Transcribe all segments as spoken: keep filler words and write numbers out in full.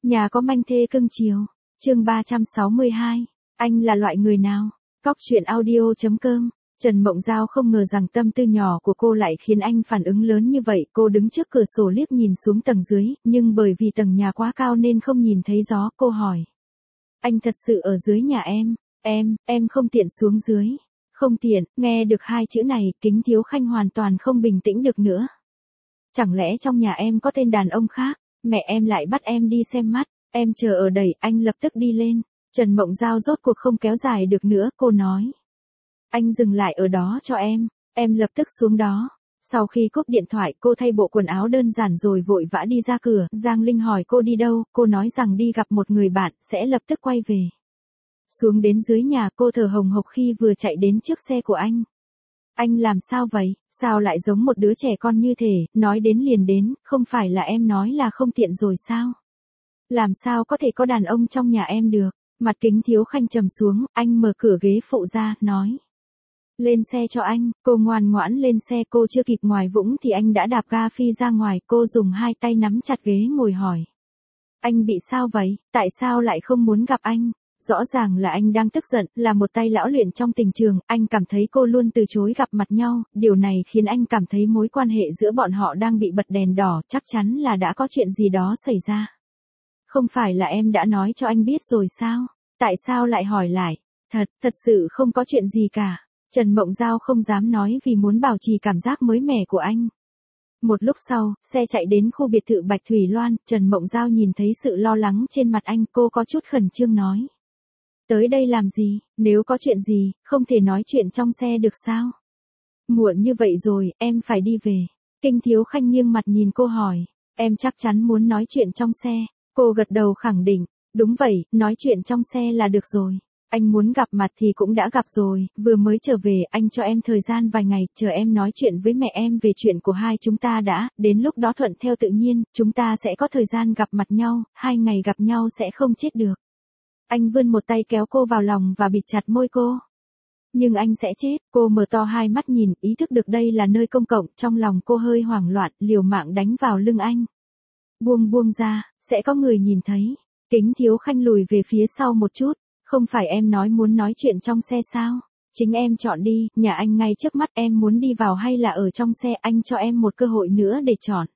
Nhà có manh thê cưng chiều. Chương ba trăm sáu mươi hai. Anh là loại người nào? Cóc truyện audio chấm com. Trần Mộng Giao không ngờ rằng tâm tư nhỏ của cô lại khiến anh phản ứng lớn như vậy. Cô đứng trước cửa sổ liếc nhìn xuống tầng dưới, nhưng bởi vì tầng nhà quá cao nên không nhìn thấy gió. Cô hỏi. Anh thật sự ở dưới nhà em? Em, em không tiện xuống dưới. Không tiện. Nghe được hai chữ này, Kính Thiếu Khanh hoàn toàn không bình tĩnh được nữa. Chẳng lẽ trong nhà em có tên đàn ông khác? Mẹ em lại bắt em đi xem mắt. Em chờ ở đây, anh lập tức đi lên. Trần Mộng Giao rốt cuộc không kéo dài được nữa, cô nói. Anh dừng lại ở đó cho em. Em lập tức xuống đó. Sau khi cúp điện thoại, cô thay bộ quần áo đơn giản rồi vội vã đi ra cửa. Giang Linh hỏi cô đi đâu, cô nói rằng đi gặp một người bạn, sẽ lập tức quay về. Xuống đến dưới nhà, cô thở hồng hộc khi vừa chạy đến trước xe của anh. Anh làm sao vậy? Sao lại giống một đứa trẻ con như thế? Nói đến liền đến, không phải là em nói là không tiện rồi sao? Làm sao có thể có đàn ông trong nhà em được? Mặt Kính Thiếu Khanh trầm xuống, anh mở cửa ghế phụ ra, nói. Lên xe cho anh. Cô ngoan ngoãn lên xe. Cô chưa kịp ngoài vũng thì anh đã đạp ga phi ra ngoài. Cô dùng hai tay nắm chặt ghế ngồi hỏi. Anh bị sao vậy? Tại sao lại không muốn gặp anh? Rõ ràng là anh đang tức giận, là một tay lão luyện trong tình trường. Anh cảm thấy cô luôn từ chối gặp mặt nhau. Điều này khiến anh cảm thấy mối quan hệ giữa bọn họ đang bị bật đèn đỏ. Chắc chắn là đã có chuyện gì đó xảy ra. Không phải là em đã nói cho anh biết rồi sao? Tại sao lại hỏi lại? Thật, thật sự không có chuyện gì cả. Trần Mộng Giao không dám nói vì muốn bảo trì cảm giác mới mẻ của anh. Một lúc sau, xe chạy đến khu biệt thự Bạch Thủy Loan. Trần Mộng Giao nhìn thấy sự lo lắng trên mặt anh. Cô có chút khẩn trương nói. Tới đây làm gì? Nếu có chuyện gì, không thể nói chuyện trong xe được sao? Muộn như vậy rồi, em phải đi về. Kinh Thiếu Khanh nghiêng mặt nhìn cô hỏi. Em chắc chắn muốn nói chuyện trong xe. Cô gật đầu khẳng định. Đúng vậy, nói chuyện trong xe là được rồi. Anh muốn gặp mặt thì cũng đã gặp rồi, vừa mới trở về, anh cho em thời gian vài ngày, chờ em nói chuyện với mẹ em về chuyện của hai chúng ta đã, đến lúc đó thuận theo tự nhiên, chúng ta sẽ có thời gian gặp mặt nhau, hai ngày gặp nhau sẽ không chết được. Anh vươn một tay kéo cô vào lòng và bịt chặt môi cô. Nhưng anh sẽ chết. Cô mở to hai mắt nhìn, ý thức được đây là nơi công cộng, trong lòng cô hơi hoảng loạn, liều mạng đánh vào lưng anh. Buông buông ra, sẽ có người nhìn thấy. Kính Thiếu Khanh lùi về phía sau một chút. Không phải em nói muốn nói chuyện trong xe sao? Chính em chọn đi, nhà anh ngay trước mắt, em muốn đi vào hay là ở trong xe, anh cho em một cơ hội nữa để chọn.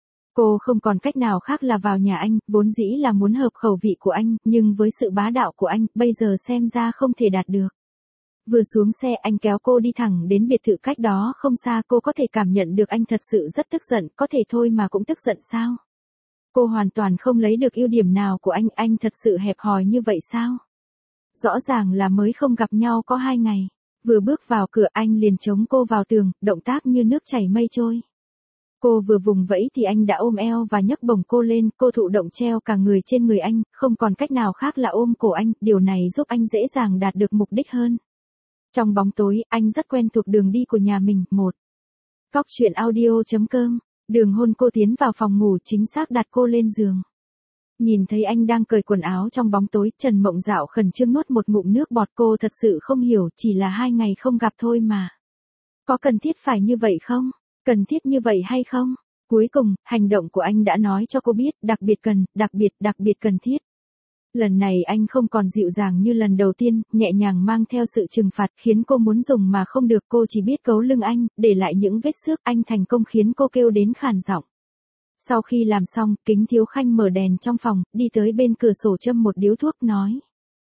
Cô không còn cách nào khác là vào nhà anh, vốn dĩ là muốn hợp khẩu vị của anh, nhưng với sự bá đạo của anh, bây giờ xem ra không thể đạt được. Vừa xuống xe anh kéo cô đi thẳng đến biệt thự cách đó không xa. Cô có thể cảm nhận được anh thật sự rất tức giận, có thể thôi mà cũng tức giận sao? Cô hoàn toàn không lấy được ưu điểm nào của anh, anh thật sự hẹp hòi như vậy sao? Rõ ràng là mới không gặp nhau có hai ngày. Vừa bước vào cửa anh liền chống cô vào tường, động tác như nước chảy mây trôi. Cô vừa vùng vẫy thì anh đã ôm eo và nhấc bổng cô lên, cô thụ động treo cả người trên người anh, không còn cách nào khác là ôm cổ anh, điều này giúp anh dễ dàng đạt được mục đích hơn. Trong bóng tối, anh rất quen thuộc đường đi của nhà mình. Một. Cóc truyện audio chấm com. Đường hôn cô tiến vào phòng ngủ, chính xác đặt cô lên giường. Nhìn thấy anh đang cởi quần áo trong bóng tối, Trần Mộng Dạo khẩn trương nuốt một ngụm nước bọt. Cô thật sự không hiểu, chỉ là hai ngày không gặp thôi mà. Có cần thiết phải như vậy không? Cần thiết như vậy hay không? Cuối cùng, hành động của anh đã nói cho cô biết, đặc biệt cần, đặc biệt, đặc biệt cần thiết. Lần này anh không còn dịu dàng như lần đầu tiên, nhẹ nhàng mang theo sự trừng phạt, khiến cô muốn dùng mà không được. Cô chỉ biết cấu lưng anh, để lại những vết xước. Anh thành công khiến cô kêu đến khàn giọng. Sau khi làm xong, Kính Thiếu Khanh mở đèn trong phòng, đi tới bên cửa sổ châm một điếu thuốc, nói.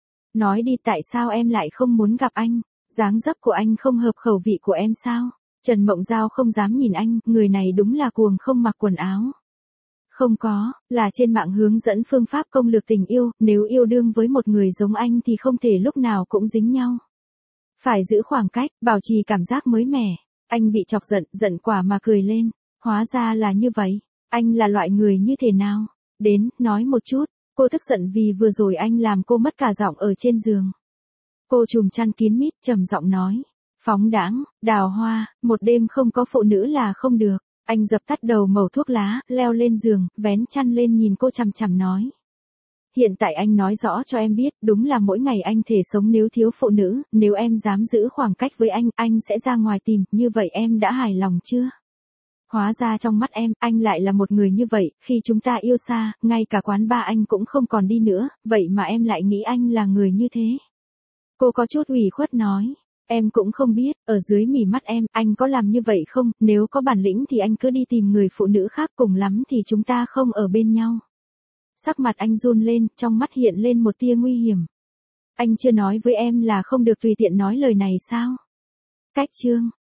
Nói đi, tại sao em lại không muốn gặp anh? Dáng dấp của anh không hợp khẩu vị của em sao? Trần Mộng Giao không dám nhìn anh, người này đúng là cuồng không mặc quần áo. Không có, là trên mạng hướng dẫn phương pháp công lược tình yêu, nếu yêu đương với một người giống anh thì không thể lúc nào cũng dính nhau. Phải giữ khoảng cách, bảo trì cảm giác mới mẻ. Anh bị chọc giận, giận quả mà cười lên. Hóa ra là như vậy. Anh là loại người như thế nào? Đến, nói một chút. Cô tức giận vì vừa rồi anh làm cô mất cả giọng ở trên giường. Cô trùm chăn kín mít, trầm giọng nói. Phóng đãng, đào hoa, một đêm không có phụ nữ là không được. Anh dập tắt đầu mẩu thuốc lá, leo lên giường, vén chăn lên nhìn cô chằm chằm nói. Hiện tại anh nói rõ cho em biết, đúng là mỗi ngày anh thể sống nếu thiếu phụ nữ, nếu em dám giữ khoảng cách với anh, anh sẽ ra ngoài tìm, như vậy em đã hài lòng chưa? Hóa ra trong mắt em, anh lại là một người như vậy, khi chúng ta yêu xa, ngay cả quán bar anh cũng không còn đi nữa, vậy mà em lại nghĩ anh là người như thế. Cô có chút ủy khuất nói. Em cũng không biết, ở dưới mí mắt em, anh có làm như vậy không, nếu có bản lĩnh thì anh cứ đi tìm người phụ nữ khác, cùng lắm thì chúng ta không ở bên nhau. Sắc mặt anh run lên, trong mắt hiện lên một tia nguy hiểm. Anh chưa nói với em là không được tùy tiện nói lời này sao? Cách chương